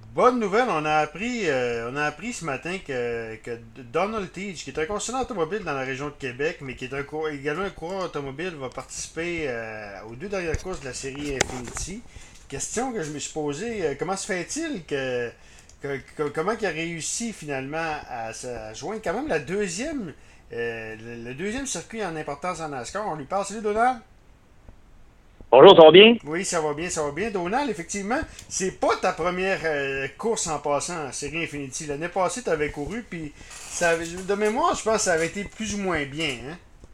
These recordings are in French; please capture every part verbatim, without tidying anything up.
Bonne nouvelle, on a appris, euh, on a appris ce matin que, que Donald Teach, qui est un concessionnaire automobile dans la région de Québec, mais qui est un cour- également un coureur automobile, va participer euh, aux deux dernières courses de la série Infinity. Question que je me suis posée, euh, comment se fait-il que, que- que- comment il a réussi finalement à se à joindre quand même la deuxième, euh, le, le deuxième circuit en importance en NASCAR? On lui parle, salut Donald? Bonjour, ça va bien? Oui, ça va bien, ça va bien. Donald, effectivement, c'est pas ta première euh, course en passant en série Infinity. L'année passée, tu avais couru, puis ça avait- de mémoire, je pense que ça avait été plus ou moins bien. Hein?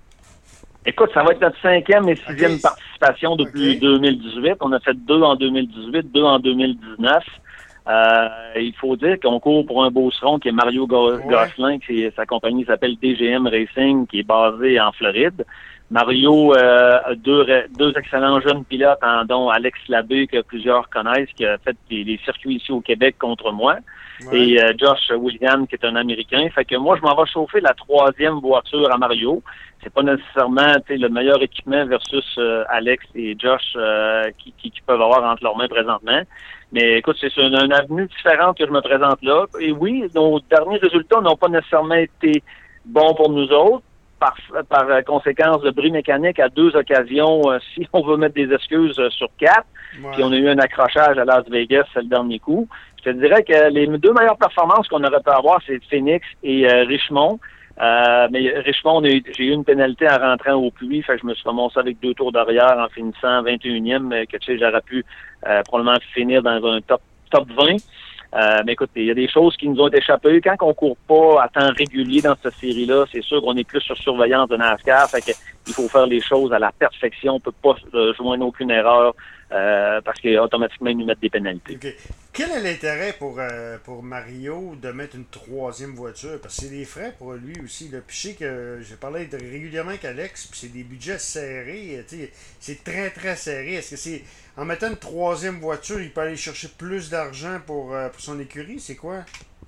Écoute, ça va être notre cinquième et OK. sixième participation OK. depuis deux mille dix-huit. On a fait deux en deux mille dix-huit, deux en deux mille dix-neuf. Euh, il faut dire qu'on court pour un beauceron qui est Mario Go- Ouais. Gosselin, qui est- sa compagnie s'appelle D G M Racing, qui est basée en Floride. Mario euh, a deux, re- deux excellents jeunes pilotes, en, dont Alex Labbé, que plusieurs connaissent, qui a fait des, des circuits ici au Québec contre moi, Ouais. et euh, Josh Williams, qui est un Américain. Fait que moi, je m'en vais chauffer la troisième voiture à Mario. C'est pas nécessairement tu sais, le meilleur équipement versus euh, Alex et Josh euh, qui, qui, qui peuvent avoir entre leurs mains présentement. Mais écoute, c'est une, une avenue différente que je me présente là. Et oui, nos derniers résultats n'ont pas nécessairement été bons pour nous autres. Par, par conséquence, le bris mécanique à deux occasions, euh, si on veut mettre des excuses euh, sur quatre, puis Ouais. on a eu un accrochage à Las Vegas, c'est le dernier coup. Je te dirais que les deux meilleures performances qu'on aurait pu avoir, c'est Phoenix et euh, Richmond. Euh, mais Richmond, on a eu- j'ai eu une pénalité en rentrant au puits, fait que je me suis ramassé avec deux tours d'arrière en finissant vingt et unième, mais que tu sais, j'aurais pu euh, probablement finir dans un top top vingt. Euh, mais écoute, il y a des choses qui nous ont échappé. Quand on court pas à temps régulier dans cette série-là, c'est sûr qu'on est plus sur surveillance de NASCAR. Fait que il faut faire les choses à la perfection. On peut pas euh, joindre aucune erreur euh, parce qu'automatiquement, ils nous mettent des pénalités. OK. Quel est l'intérêt pour, euh, pour Mario de mettre une troisième voiture? Parce que c'est des frais pour lui aussi. Là. Puis je sais que j'ai parlé de- régulièrement avec Alex, puis c'est des budgets serrés. euh, tu sais, C'est très très serré. Est-ce que c'est en mettant une troisième voiture, il peut aller chercher plus d'argent pour, euh, pour son écurie? C'est quoi?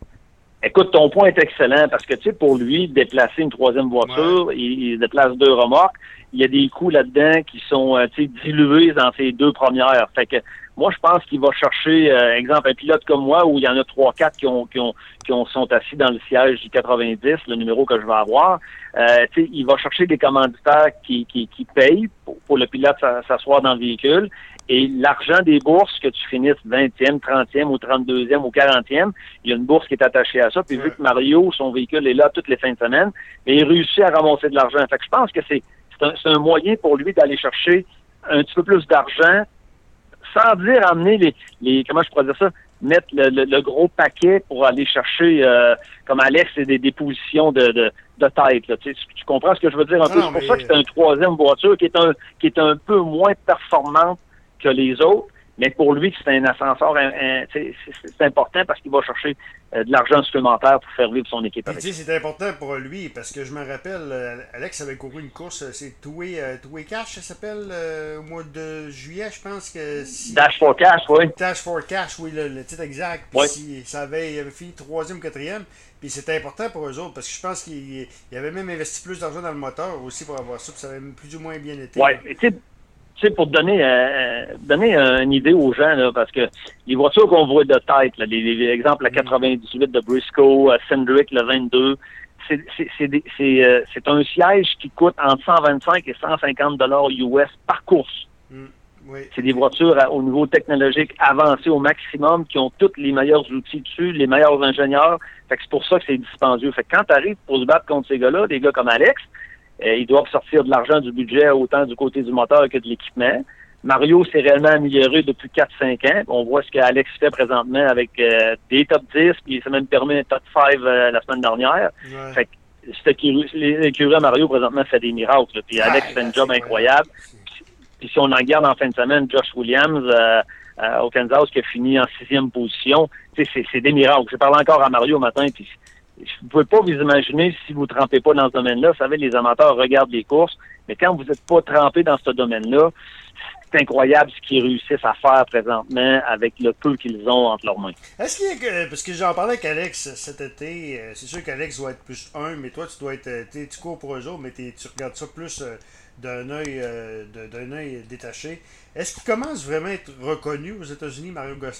Écoute, ton point est excellent parce que, tu sais, pour lui, déplacer une troisième Ouais. voiture, il, il déplace deux remorques. Il y a des coûts là-dedans qui sont, euh, tu sais, dilués dans ces deux premières. Fait que, moi, je pense qu'il va chercher, euh, exemple, un pilote comme moi où il y en a trois, quatre qui ont, qui ont, qui ont, sont assis dans le siège du quatre-vingt-dix, le numéro que je vais avoir. Euh, tu sais, il va chercher des commanditaires qui, qui, qui payent pour, pour le pilote s'asseoir dans le véhicule. Et l'argent des bourses, que tu finisses vingtième, trentième ou trente-deuxième ou quarantième, il y a une bourse qui est attachée à ça. Puis vu Ouais. que Mario, son véhicule est là toutes les fins de semaine, mais il réussit à ramasser de l'argent. Fait que je pense que c'est c'est un, c'est un moyen pour lui d'aller chercher un petit peu plus d'argent sans dire amener les, les comment je pourrais dire ça, mettre le, le, le gros paquet pour aller chercher, euh, comme Alex, c'est des, des positions de, de, de tête. Là. Tu, sais, tu comprends ce que je veux dire un Non, peu? non, C'est pour ça que mais c'est une troisième voiture qui est un qui est un peu moins performante que les autres. Mais pour lui, c'est un ascenseur, un, un, c'est, c'est important parce qu'il va chercher euh, de l'argent supplémentaire pour faire vivre son équipe puis avec tu ça. sais, c'est important pour lui parce que je me rappelle, euh, Alex avait couru une course, euh, c'est Toué, euh, Toué Cash, ça s'appelle, euh, au mois de juillet, je pense que si. Dash for cash, oui. Dash for Cash, oui, le, le titre exact. Puis Oui. si ça avait, il avait fini troisième ou quatrième. Puis c'était important pour eux autres parce que je pense qu'il il avait même investi plus d'argent dans le moteur aussi pour avoir ça. Puis ça avait plus ou moins bien été. Oui. Là. Tu sais, tu sais, pour donner, euh, donner une idée aux gens, là, parce que les voitures qu'on voit de tête, là, les, les exemples, la Mm. quatre-vingt-dix-huit de Briscoe, euh, Cindric, le vingt-deux, c'est, c'est, c'est, des- c'est, euh, c'est un siège qui coûte entre cent vingt-cinq et cent cinquante dollars U S par course. Mm. Oui, C'est des ok. voitures à- au niveau technologique avancé au maximum, qui ont tous les meilleurs outils dessus, les meilleurs ingénieurs. Fait que c'est pour ça que c'est dispendieux. Fait que quand tu arrives pour se battre contre ces gars-là, des gars comme Alex, euh, ils doivent sortir de l'argent du budget autant du côté du moteur que de l'équipement. Mario s'est réellement amélioré depuis quatre cinq ans. On voit ce qu'Alex fait présentement avec euh, des top dix, puis il s'est même permis un top cinq euh, la semaine dernière. Ouais. Fait que cette écurie- l'écurie à Mario présentement fait des miracles. Là. Puis Alex Ah, fait là, un c'est job incroyable. incroyable. C'est- Puis si on en garde en fin de semaine, Josh Williams euh, euh, au Kansas qui a fini en sixième position, tu sais, c'est, c'est des miracles. J'ai parlé encore à Mario matin, puis vous ne pouvez pas vous imaginer si vous ne trempez pas dans ce domaine-là. Vous savez, les amateurs regardent les courses, mais quand vous n'êtes pas trempé dans ce domaine-là, c'est incroyable ce qu'ils réussissent à faire présentement avec le peu qu'ils ont entre leurs mains. Est-ce qu'il y a que. Parce que j'en parlais avec Alex cet été, euh, c'est sûr qu'Alex doit être plus un, mais toi, tu dois être. euh, t'sais, Tu cours pour eux autres, mais t'es- tu regardes ça plus euh, d'un œil euh, de- d'un œil détaché. Est-ce qu'il commence vraiment à être reconnu aux États-Unis, Mario Gosselin?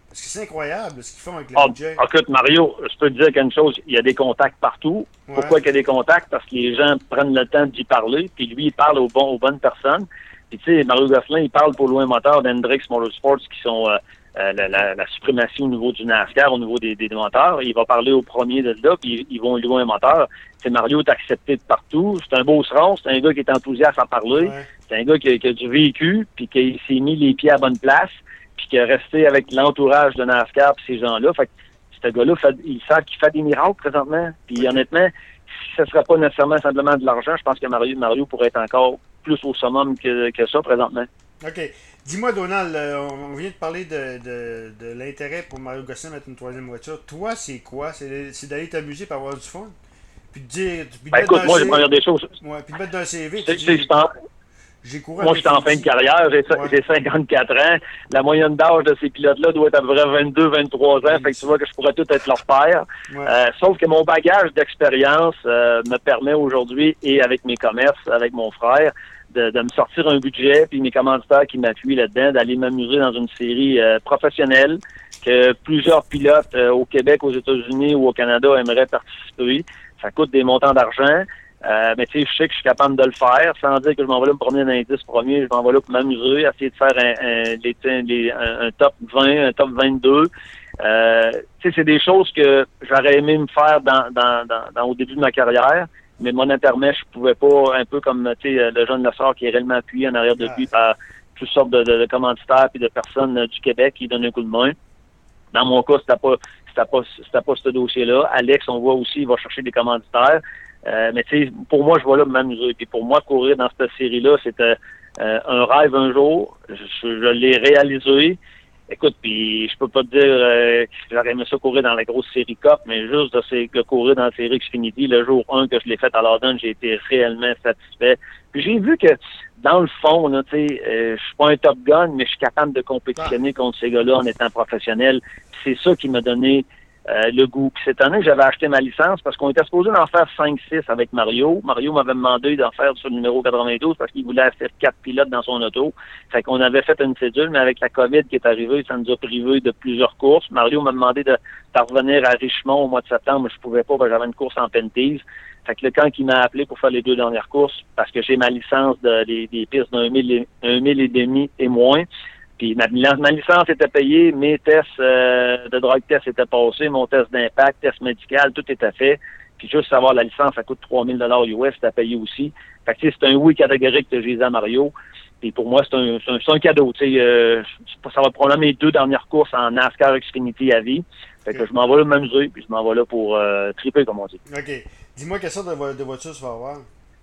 Parce que c'est incroyable ce qu'ils font avec le Ah, budget. écoute, Mario, je peux te dire qu'une chose, il y a des contacts partout. Ouais. Pourquoi il y a des contacts? Parce que les gens prennent le temps d'y parler, puis lui, il parle aux, bons, aux bonnes personnes. Puis tu sais, Mario Gosselin, il parle pour loin moteur d'Hendrix Motorsports, qui sont euh, euh, la, la, la suprématie au niveau du NASCAR, au niveau des, des moteurs. Il va parler au premier de là, puis ils vont loin moteur. C'est Mario est accepté de partout. C'est un beau seron, c'est un gars qui est enthousiaste à parler. Ouais. C'est un gars qui a, qui a du vécu, puis qui s'est mis les pieds à bonne place, puis qui est resté avec l'entourage de NASCAR puis ces gens-là. Fait que ce gars-là, fait, il sent qu'il fait des miracles présentement. Puis okay. honnêtement, si ce ne serait pas nécessairement simplement de l'argent, je pense que Mario, Mario pourrait être encore plus au summum que, que ça présentement. OK. Dis-moi, Donald, on vient de parler de, de, de l'intérêt pour Mario Gosselin de mettre une troisième voiture. Toi, c'est quoi? C'est, c'est d'aller t'amuser pour avoir du fun? Puis de dire... Puis de ben écoute, moi, j'ai première des choses... Ouais, puis de mettre dans le C V... C'est, dis, c'est, j'ai couru moi, je suis en fin de carrière, j'ai, ouais. j'ai cinquante-quatre ans. La moyenne d'âge de ces pilotes-là doit être à peu près vingt-deux vingt-trois ans. Oui. Fait que tu vois que je pourrais tout être leur père. Ouais. Euh, sauf que mon bagage d'expérience euh, me permet aujourd'hui, et avec mes commerces, avec mon frère, de, de me sortir un budget, puis mes commanditaires qui m'appuient là-dedans, d'aller m'amuser dans une série euh, professionnelle que plusieurs pilotes euh, au Québec, aux États-Unis ou au Canada aimeraient participer. Ça coûte des montants d'argent. Euh, mais tu sais, je sais que je suis capable de le faire, sans dire que je m'en vais là me promener dans les dix premiers, je m'en vais là pour m'amuser, essayer de faire un, un, les, les, un, un top vingt, un top vingt-deux. Euh, tu sais, c'est des choses que j'aurais aimé me faire dans, dans, dans, dans au début de ma carrière, mais mon internet, je pouvais pas, un peu comme tu sais, le jeune Lessard qui est réellement appuyé en arrière de lui par toutes sortes de, de, de commanditaires et de personnes du Québec qui donnent un coup de main. Dans mon cas, c'était pas, c'était pas, c'était pas ce dossier-là. Alex, on voit aussi, il va chercher des commanditaires. Euh, mais tu sais, pour moi, je vais là m'amuser. Puis pour moi, courir dans cette série-là, c'était euh, un rêve un jour. Je, je l'ai réalisé. Écoute, puis je peux pas te dire euh, que j'aurais aimé ça courir dans la grosse série Cup, mais juste de, ces, de courir dans la série Xfinity, le jour un que je l'ai fait à Laudon, j'ai été réellement satisfait. Puis j'ai vu que, dans le fond, là, tu sais, euh, je suis pas un Top Gun, mais je suis capable de compétitionner contre ces gars-là en étant professionnel. Puis c'est ça qui m'a donné Euh, le goût. Puis cette année, j'avais acheté ma licence parce qu'on était supposé d'en faire cinq six avec Mario. Mario m'avait demandé d'en faire sur le numéro quatre-vingt-douze parce qu'il voulait faire quatre pilotes dans son auto. Fait qu'on avait fait une cédule, mais avec la COVID qui est arrivée, ça nous a privé de plusieurs courses. Mario m'a demandé de, de revenir à Richmond au mois de septembre. Je pouvais pas parce que j'avais une course en pentise. Fait que le quand il m'a appelé pour faire les deux dernières courses, parce que j'ai ma licence de, des, des pistes d'un mille et, un mille et demi et moins, puis ma, ma licence était payée, mes tests euh, de drogue test étaient passés, mon test d'impact, test médical, tout était fait. Puis juste savoir la licence, ça coûte trois mille dollars U S, c'était payé aussi. Fait que c'est un oui catégorique que j'ai dit à Mario. Puis pour moi, c'est un, c'est un, c'est un cadeau. Euh, ça va probablement mes deux dernières courses en NASCAR Xfinity à vie. Fait que okay. Je m'en vais là m'amuser, puis je m'en vais là pour euh, triper, comme on dit. OK. Dis-moi quelle sorte de, vo- de voiture tu vas avoir.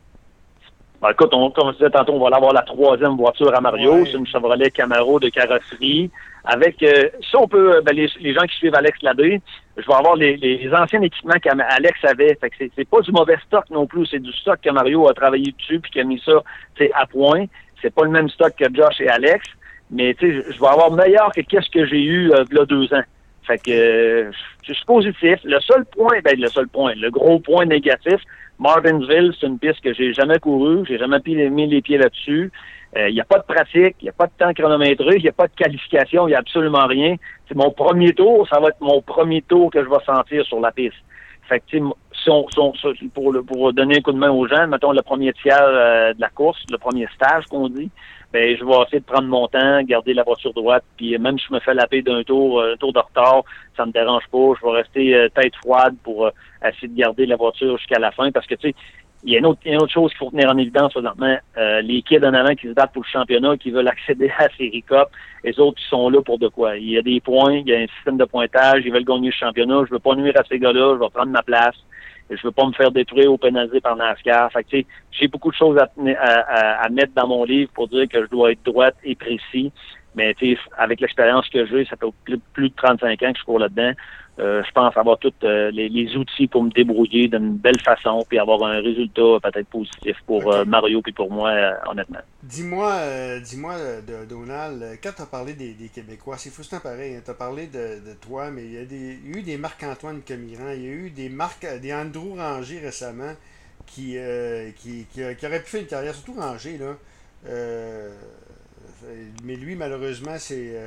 Ben, écoute, on, comme je disais tantôt, on va avoir la troisième voiture à Mario. Ouais. C'est une Chevrolet Camaro de carrosserie. Avec, euh, si on peut, ben, les, les gens qui suivent Alex Labbé, je vais avoir les, les anciens équipements qu'Alex avait. Fait que c'est, c'est pas du mauvais stock non plus. C'est du stock que Mario a travaillé dessus puis qui a mis ça, à point. C'est pas le même stock que Josh et Alex. Mais, tu sais, je vais avoir meilleur que qu'est-ce que j'ai eu, euh, il y a deux ans. Fait que, euh, je suis positif. Le seul point, ben, le seul point, le gros point négatif, Martinsville, c'est une piste que j'ai jamais courue, j'ai jamais mis les pieds là-dessus. Il euh, n'y a pas de pratique, il n'y a pas de temps chronométré, il n'y a pas de qualification, il n'y a absolument rien. C'est mon premier tour, ça va être mon premier tour que je vais sentir sur la piste. Fait que, tu sais, si on, si on, pour, le, pour donner un coup de main aux gens, mettons le premier tiers euh, de la course, le premier stage qu'on dit, ben je vais essayer de prendre mon temps, garder la voiture droite, puis même si je me fais laper d'un tour, un tour de retard, ça me dérange pas. Je vais rester euh, tête froide pour euh, essayer de garder la voiture jusqu'à la fin, parce que tu sais, il y a une autre, une autre chose qu'il faut tenir en évidence présentement. Euh, les kids en avant qui se battent pour le championnat, qui veulent accéder à la Série Cup, les autres qui sont là pour de quoi? Il y a des points, il y a un système de pointage, ils veulent gagner le championnat. Je veux pas nuire à ces gars-là, je vais prendre ma place. Je veux pas me faire détruire ou pénaliser par NASCAR. Fait que, tu sais, j'ai beaucoup de choses à, à, à mettre dans mon livre pour dire que je dois être droite et précis. Mais tu sais, avec l'expérience que j'ai, ça fait plus, plus de trente-cinq ans que je cours là-dedans. Euh, je pense avoir tous euh, les, les outils pour me débrouiller d'une belle façon puis avoir un résultat peut-être positif pour okay. euh, Mario puis pour moi, euh, honnêtement. Dis-moi, euh, dis-moi, de, Donald, quand tu as parlé des, des Québécois, c'est frustrant pareil, hein, tu as parlé de, de toi, mais il y, a des, il y a eu des Marc-Antoine Camiran, il y a eu des Marc, des Andrew Ranger récemment qui, euh, qui, qui, qui auraient pu faire une carrière, surtout Ranger, là. Euh, mais lui, malheureusement, c'est... Euh,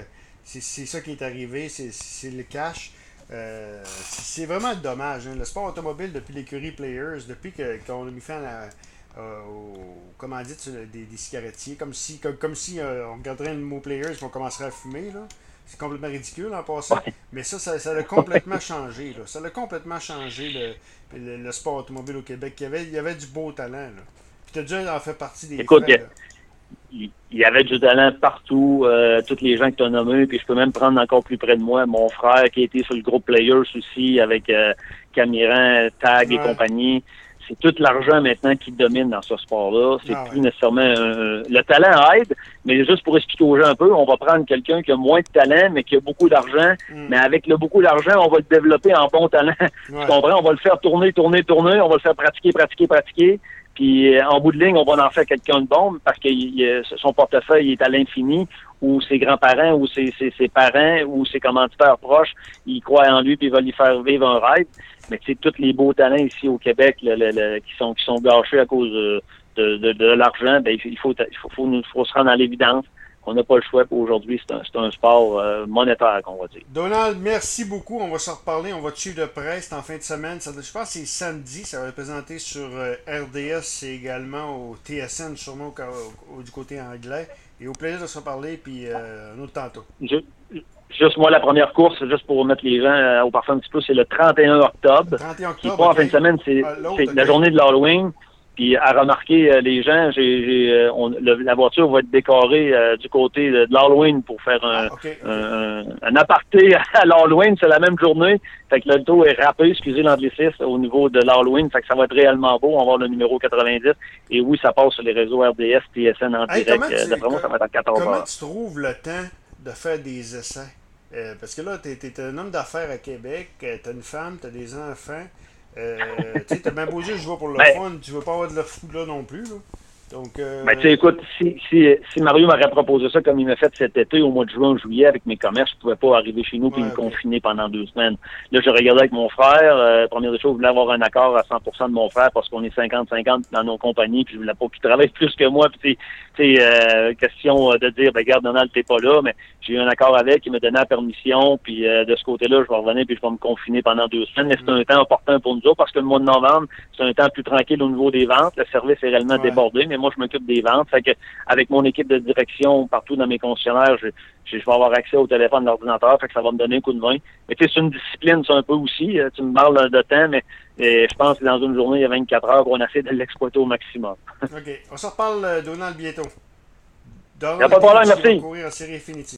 c'est ça qui est arrivé, c'est le cash. Euh, c'est vraiment dommage. Hein. Le sport automobile, depuis l'écurie Players, depuis qu'on qu a mis fin à la, euh, au, comment dit, des, des cigarettiers, comme si, comme, comme si euh, on regarderait le mot Players et on commencerait à fumer. C'est complètement ridicule en passant. Ouais. Mais ça, ça, ça a complètement changé. Là. Ça a complètement changé le, le, le sport automobile au Québec. Il y avait, il y avait du beau talent. Là. Puis tu as déjà en fait partie des Écoute, frais, il y avait du talent partout, euh, tous les gens que tu as nommés, puis je peux même prendre encore plus près de moi mon frère qui a été sur le groupe Players aussi avec euh, Camiran, Tag et ouais. compagnie. C'est tout l'argent maintenant qui domine dans ce sport-là. C'est ah, plus ouais. nécessairement euh, le talent aide, mais juste pour expliquer aux gens un peu, on va prendre quelqu'un qui a moins de talent, mais qui a beaucoup d'argent. Mm. Mais avec le beaucoup d'argent, on va le développer en bon talent. Ouais. Tu comprends? On va le faire tourner, tourner, tourner. On va le faire pratiquer, pratiquer, pratiquer. Puis en bout de ligne, on va en faire quelqu'un de bon parce que il, son portefeuille est à l'infini, ou ses grands-parents, ou ses, ses, ses parents, ou ses commanditaires proches, ils croient en lui puis ils veulent lui faire vivre un rêve. Mais tu sais, tous les beaux talents ici au Québec le, le, le, qui sont qui sont gâchés à cause de, de, de, de l'argent, ben il faut il faut, faut, faut se rendre à l'évidence. On n'a pas le choix. Aujourd'hui, c'est un, un sport euh, monétaire, qu'on va dire. Donald, merci beaucoup. On va se reparler. On va te suivre de près. C'est en fin de semaine. Ça, je pense que c'est samedi. Ça va être présenté sur euh, R D S et également au T S N, sûrement au, au, du côté anglais. Et au plaisir de se reparler. Puis euh, un autre tantôt. Je, juste moi, la première course, juste pour mettre les gens euh, au parfum un petit peu, c'est le trente et un octobre. trente et un octobre. Qui pas okay. En fin de semaine, c'est ah, okay. La journée de l'Halloween. Puis à remarquer euh, les gens, j'ai, j'ai, euh, on, le, la voiture va être décorée euh, du côté de, de l'Halloween pour faire un, ah, okay, okay. un, un aparté à l'Halloween. C'est la même journée. Fait que le dos est râpé, excusez l'anglicisme, au niveau de l'Halloween. Fait que ça va être réellement beau. On va avoir le numéro quatre-vingt-dix. Et oui, ça passe sur les réseaux R D S, T S N en hey, direct. Euh, D'après moi, ça va être à quatorze heures. Comment tu trouves le temps de faire des essais? Euh, parce que là, tu es un homme d'affaires à Québec, tu as une femme, tu as des enfants. Euh, tu sais, t'as bien beau dire, je vais pour le ben, fun, tu veux pas avoir de la fou là non plus, là. Donc, euh... ben, tu sais, écoute, si, si, si Mario m'aurait proposé ça comme il m'a fait cet été, au mois de juin, juillet, avec mes commerces, je pouvais pas arriver chez nous et ouais, me okay. confiner pendant deux semaines. Là, je regardais avec mon frère. Euh, première des choses, je voulais avoir un accord à cent pour cent de mon frère parce qu'on est cinquante cinquante dans nos compagnies, puis je voulais pas qu'il travaille plus que moi. Puis, tu sais, euh, question de dire, ben, regarde, Donald, t'es pas là, mais j'ai eu un accord avec, il me donnait la permission, puis euh, de ce côté-là, je vais revenir, puis je vais me confiner pendant deux semaines. Mais c'est un temps opportun pour nous autres parce que le mois de novembre, c'est un temps plus tranquille au niveau des ventes. Le service est réellement ouais. débordé, mais moi, je m'occupe des ventes. Fait que avec mon équipe de direction partout dans mes concessionnaires, je, je, je vais avoir accès au téléphone, à l'ordinateur, fait que ça va me donner un coup de main. Mais tu sais, c'est une discipline, c'est un peu aussi. Tu me parles de temps, mais et je pense que dans une journée, il y a vingt-quatre heures, on essaie de l'exploiter au maximum. OK. On se reparle, Donald, bientôt. Il n'y a pas de problème, merci. Courir en série Infinity.